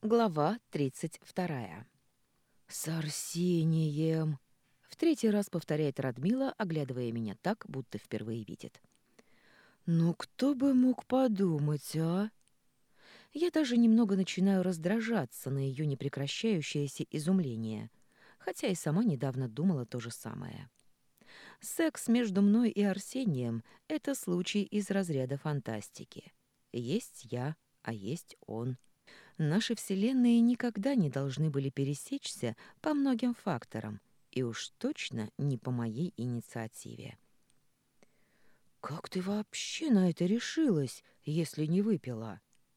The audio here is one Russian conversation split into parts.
Глава 32. «С Арсением!» — в третий раз повторяет Радмила, оглядывая меня так, будто впервые видит. «Ну кто бы мог подумать, а?» Я даже немного начинаю раздражаться на ее непрекращающееся изумление, хотя и сама недавно думала то же самое. Секс между мной и Арсением — это случай из разряда фантастики. Есть я, а есть он. Наши вселенные никогда не должны были пересечься по многим факторам, и уж точно не по моей инициативе. «Как ты вообще на это решилась, если не выпила?»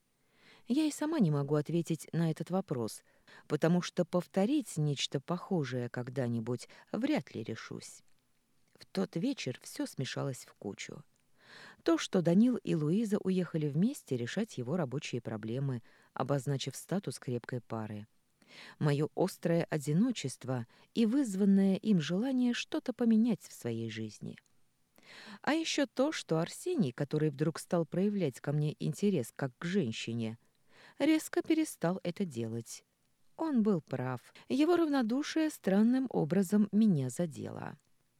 Я и сама не могу ответить на этот вопрос, потому что повторить нечто похожее когда-нибудь вряд ли решусь. В тот вечер все смешалось в кучу. То, что Данил и Луиза уехали вместе решать его рабочие проблемы, обозначив статус крепкой пары. Мое острое одиночество и вызванное им желание что-то поменять в своей жизни. А еще то, что Арсений, который вдруг стал проявлять ко мне интерес как к женщине, резко перестал это делать. Он был прав. Его равнодушие странным образом меня задело.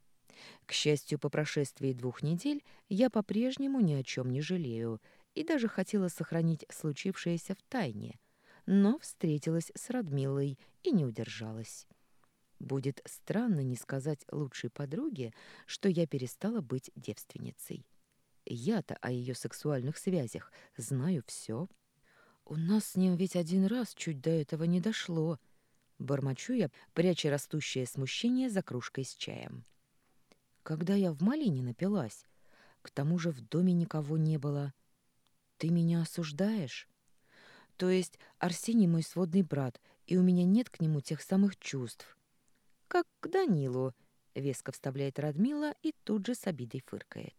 К счастью, по прошествии 2 недель я по-прежнему ни о чем не жалею и даже хотела сохранить случившееся в тайне, но встретилась с Радмилой и не удержалась. Будет странно не сказать лучшей подруге, что я перестала быть девственницей. Я-то о ее сексуальных связях знаю все. У нас с ним ведь один раз чуть до этого не дошло. Бормочу я, пряча растущее смущение за кружкой с чаем. Когда я в малине напилась, к тому же в доме никого не было. Ты меня осуждаешь? То есть Арсений мой сводный брат, и у меня нет к нему тех самых чувств. Как к Данилу, веско вставляет Радмила и тут же с обидой фыркает.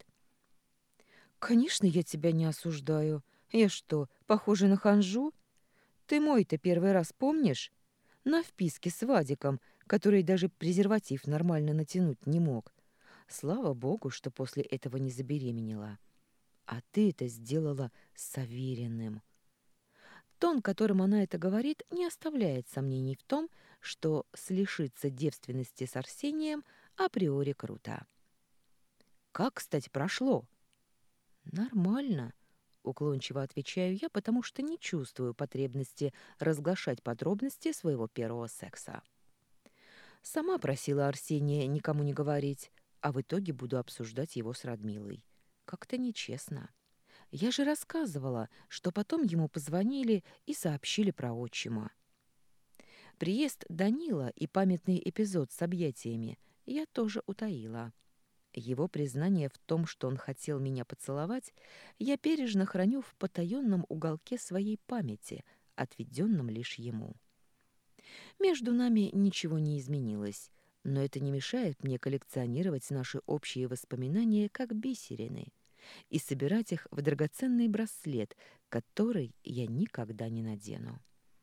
Конечно, я тебя не осуждаю. Я что, похожа на ханжу? Ты мой-то первый раз помнишь? На вписке с Вадиком, который даже презерватив нормально натянуть не мог. Слава богу, что после этого не забеременела. А ты это сделала с Авериным. Тон, которым она это говорит, не оставляет сомнений в том, что лишиться девственности с Арсением априори круто. Как, кстати, прошло? Нормально, уклончиво отвечаю я, потому что не чувствую потребности разглашать подробности своего первого секса. Сама просила Арсения никому не говорить, а в итоге буду обсуждать его с Радмилой. Как-то нечестно. Я же рассказывала, что потом ему позвонили и сообщили про отчима. Приезд Данила и памятный эпизод с объятиями я тоже утаила. Его признание в том, что он хотел меня поцеловать, я бережно храню в потаенном уголке своей памяти, отведенном лишь ему. Между нами ничего не изменилось, но это не мешает мне коллекционировать наши общие воспоминания как бисерины и собирать их в драгоценный браслет, который я никогда не надену.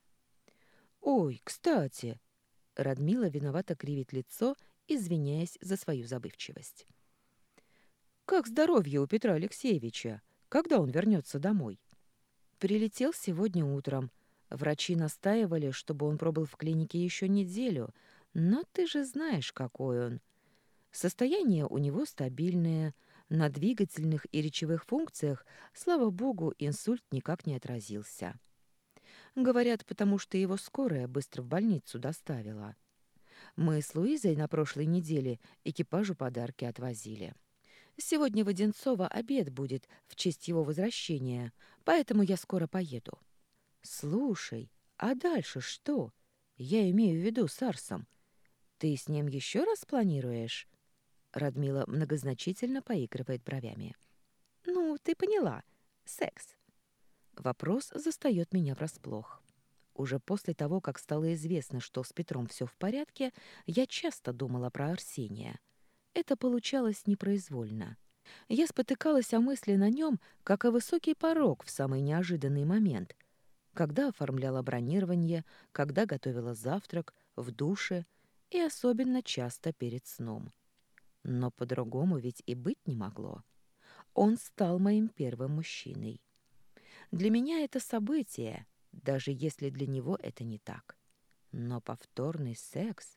«Ой, кстати!» Радмила виновато кривит лицо, извиняясь за свою забывчивость. «Как здоровье у Петра Алексеевича? Когда он вернется домой?» «Прилетел сегодня утром. Врачи настаивали, чтобы он пробыл в клинике еще неделю, но ты же знаешь, какой он. Состояние у него стабильное, на двигательных и речевых функциях, слава богу, инсульт никак не отразился. Говорят, потому что его скорая быстро в больницу доставила. Мы с Луизой на прошлой неделе экипажу подарки отвозили. Сегодня в Одинцово обед будет в честь его возвращения, поэтому я скоро поеду. Слушай, а дальше что? Я имею в виду с Арсом. Ты с ним еще раз планируешь? Радмила многозначительно поигрывает бровями. Ну, ты поняла. Секс. Вопрос застаёт меня врасплох. Уже после того, как стало известно, что с Петром все в порядке, я часто думала про Арсения. Это получалось непроизвольно. Я спотыкалась о мысли на нем, как о высокий порог в самый неожиданный момент, когда оформляла бронирование, когда готовила завтрак, в душе и особенно часто перед сном. Но по-другому ведь и быть не могло. Он стал моим первым мужчиной. Для меня это событие, даже если для него это не так. Но повторный секс...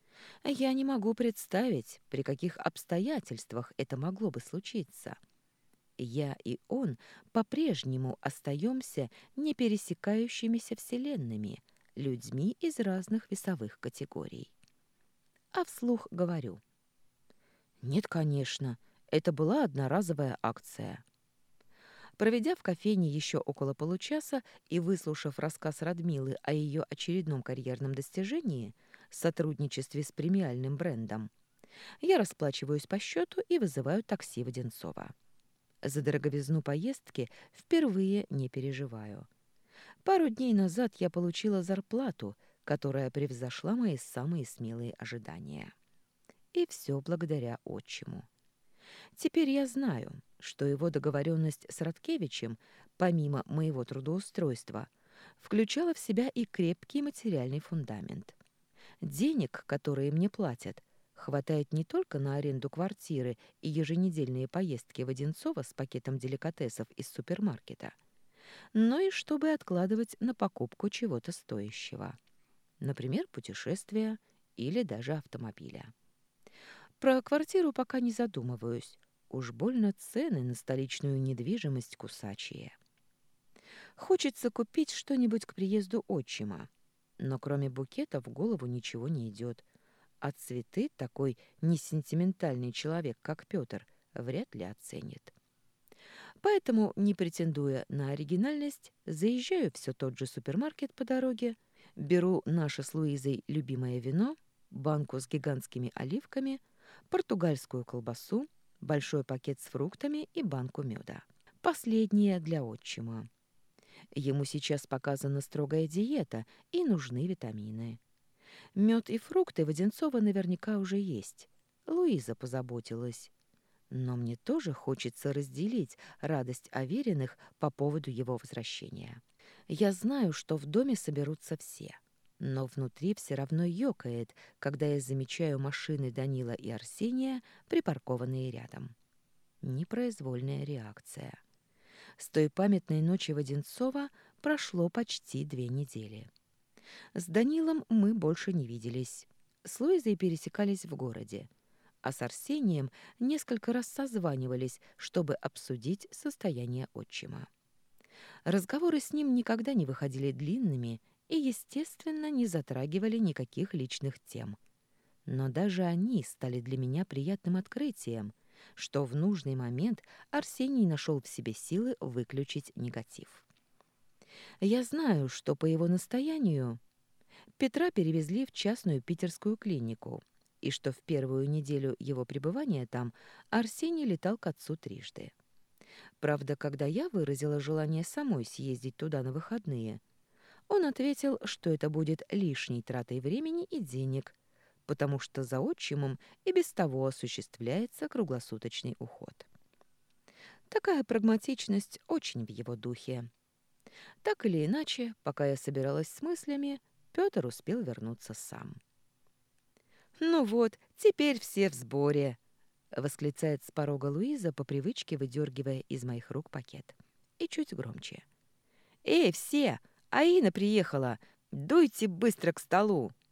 Я не могу представить, при каких обстоятельствах это могло бы случиться. Я и он по-прежнему остаемся не пересекающимися вселенными, людьми из разных весовых категорий. А вслух говорю. Нет, конечно, это была одноразовая акция. Проведя в кофейне еще около получаса и выслушав рассказ Радмилы о ее очередном карьерном достижении, сотрудничестве с премиальным брендом, я расплачиваюсь по счету и вызываю такси в Одинцово. За дороговизну поездки впервые не переживаю. Пару дней назад я получила зарплату, которая превзошла мои самые смелые ожидания. И все благодаря отчиму. Теперь я знаю, что его договоренность с Радкевичем, помимо моего трудоустройства, включала в себя и крепкий материальный фундамент. Денег, которые мне платят, хватает не только на аренду квартиры и еженедельные поездки в Одинцово с пакетом деликатесов из супермаркета, но и чтобы откладывать на покупку чего-то стоящего. Например, путешествия или даже автомобиля. Про квартиру пока не задумываюсь. Уж больно цены на столичную недвижимость кусачие. Хочется купить что-нибудь к приезду отчима. Но кроме букета в голову ничего не идет. А цветы такой несентиментальный человек, как Петр, вряд ли оценит. Поэтому, не претендуя на оригинальность, заезжаю в все тот же супермаркет по дороге, беру наше с Луизой любимое вино, банку с гигантскими оливками, португальскую колбасу, большой пакет с фруктами и банку меда. Последнее для отчима. Ему сейчас показана строгая диета и нужны витамины. Мед и фрукты в Одинцово наверняка уже есть. Луиза позаботилась. Но мне тоже хочется разделить радость Авериных по поводу его возвращения. Я знаю, что в доме соберутся все. Но внутри все равно ёкает, когда я замечаю машины Данила и Арсения, припаркованные рядом. Непроизвольная реакция. С той памятной ночи в Одинцово прошло почти 2 недели. С Данилом мы больше не виделись. С Луизой пересекались в городе. А с Арсением несколько раз созванивались, чтобы обсудить состояние отчима. Разговоры с ним никогда не выходили длинными и, естественно, не затрагивали никаких личных тем. Но даже они стали для меня приятным открытием, что в нужный момент Арсений нашел в себе силы выключить негатив. Я знаю, что по его настоянию Петра перевезли в частную питерскую клинику, и что в первую неделю его пребывания там Арсений летал к отцу трижды. Правда, когда я выразила желание самой съездить туда на выходные, он ответил, что это будет лишней тратой времени и денег, потому что за отчимом и без того осуществляется круглосуточный уход. Такая прагматичность очень в его духе. Так или иначе, пока я собиралась с мыслями, Пётр успел вернуться сам. «Ну вот, теперь все в сборе!» — восклицает с порога Луиза, по привычке выдергивая из моих рук пакет. И чуть громче. «Эй, все! Аина приехала! Дуйте быстро к столу!»